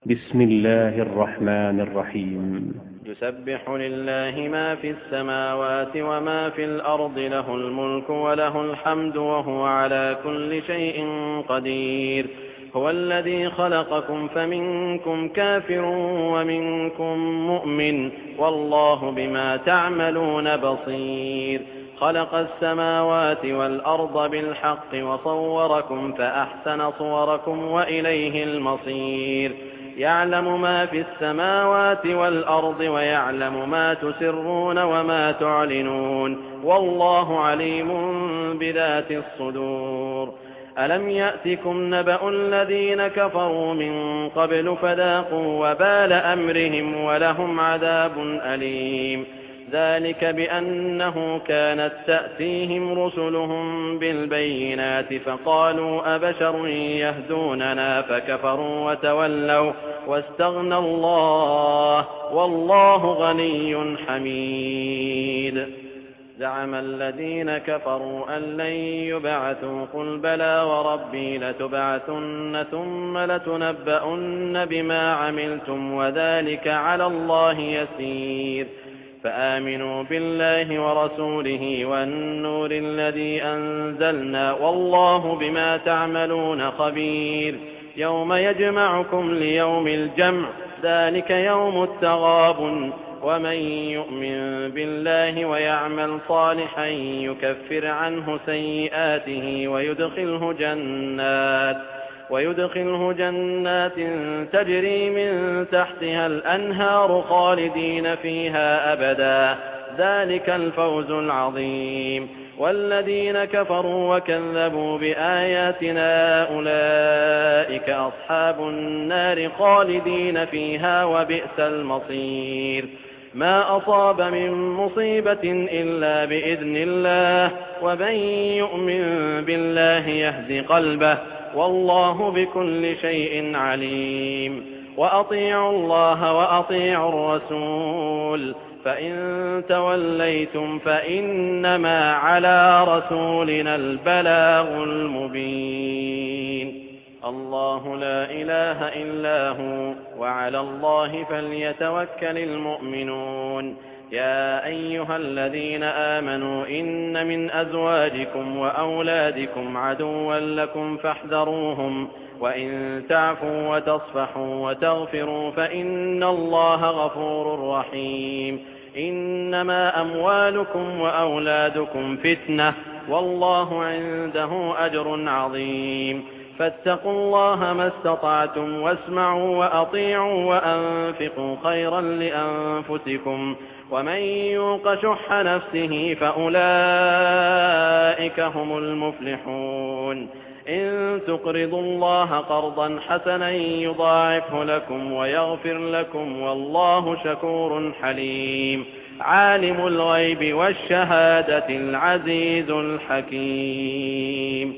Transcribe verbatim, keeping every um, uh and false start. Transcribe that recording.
بسم الله الرحمن الرحيم. يسبح لله ما في السماوات وما في الأرض، له الملك وله الحمد وهو على كل شيء قدير. هو الذي خلقكم فمنكم كافر ومنكم مؤمن، والله بما تعملون بصير. خلق السماوات والأرض بالحق وصوركم فأحسن صوركم وإليه المصير. يعلم ما في السماوات والأرض ويعلم ما تسرون وما تعلنون، والله عليم بذات الصدور. ألم يأتكم نبأ الذين كفروا من قبل فذاقوا وبال أمرهم ولهم عذاب أليم. ذلك بأنه كانت تأتيهم رسلهم بالبينات فقالوا أبشر يهدوننا فكفروا وتولوا واستغنى الله والله غني حميد. زعم الذين كفروا أن لن يبعثوا، قل بلى وربي لتبعثن ثم لتنبؤن بما عملتم وذلك على الله يسير. فآمنوا بالله ورسوله والنور الذي أنزلنا، والله بما تعملون خبير. يوم يجمعكم ليوم الجمع، ذلك يوم التغابن. ومن يؤمن بالله ويعمل صالحا يكفر عنه سيئاته ويدخله جنات ويدخله جنات تجري من تحتها الأنهار خالدين فيها أبدا، ذلك الفوز العظيم. والذين كفروا وكذبوا بآياتنا أولئك أصحاب النار خالدين فيها وبئس المصير. ما أصاب من مصيبة إلا بإذن الله، ومن يؤمن بالله يهد قلبه، والله بكل شيء عليم. وأطيعوا الله وأطيعوا الرسول، فإن توليتم فإنما على رسولنا البلاغ المبين. الله لا إله إلا هو، وعلى الله فليتوكل المؤمنون. يا أيها الذين آمنوا إن من أزواجكم وأولادكم عدوا لكم فاحذروهم، وإن تعفوا وتصفحوا وتغفروا فإن الله غفور رحيم. إنما أموالكم وأولادكم فتنة، والله عنده أجر عظيم. فاتقوا الله ما استطعتم واسمعوا وأطيعوا وأنفقوا خيرا لأنفسكم، ومن يوق شح نفسه فأولئك هم المفلحون. إن تقرضوا الله قرضا حسنا يضاعفه لكم ويغفر لكم، والله شكور حليم. عالم الغيب والشهادة العزيز الحكيم.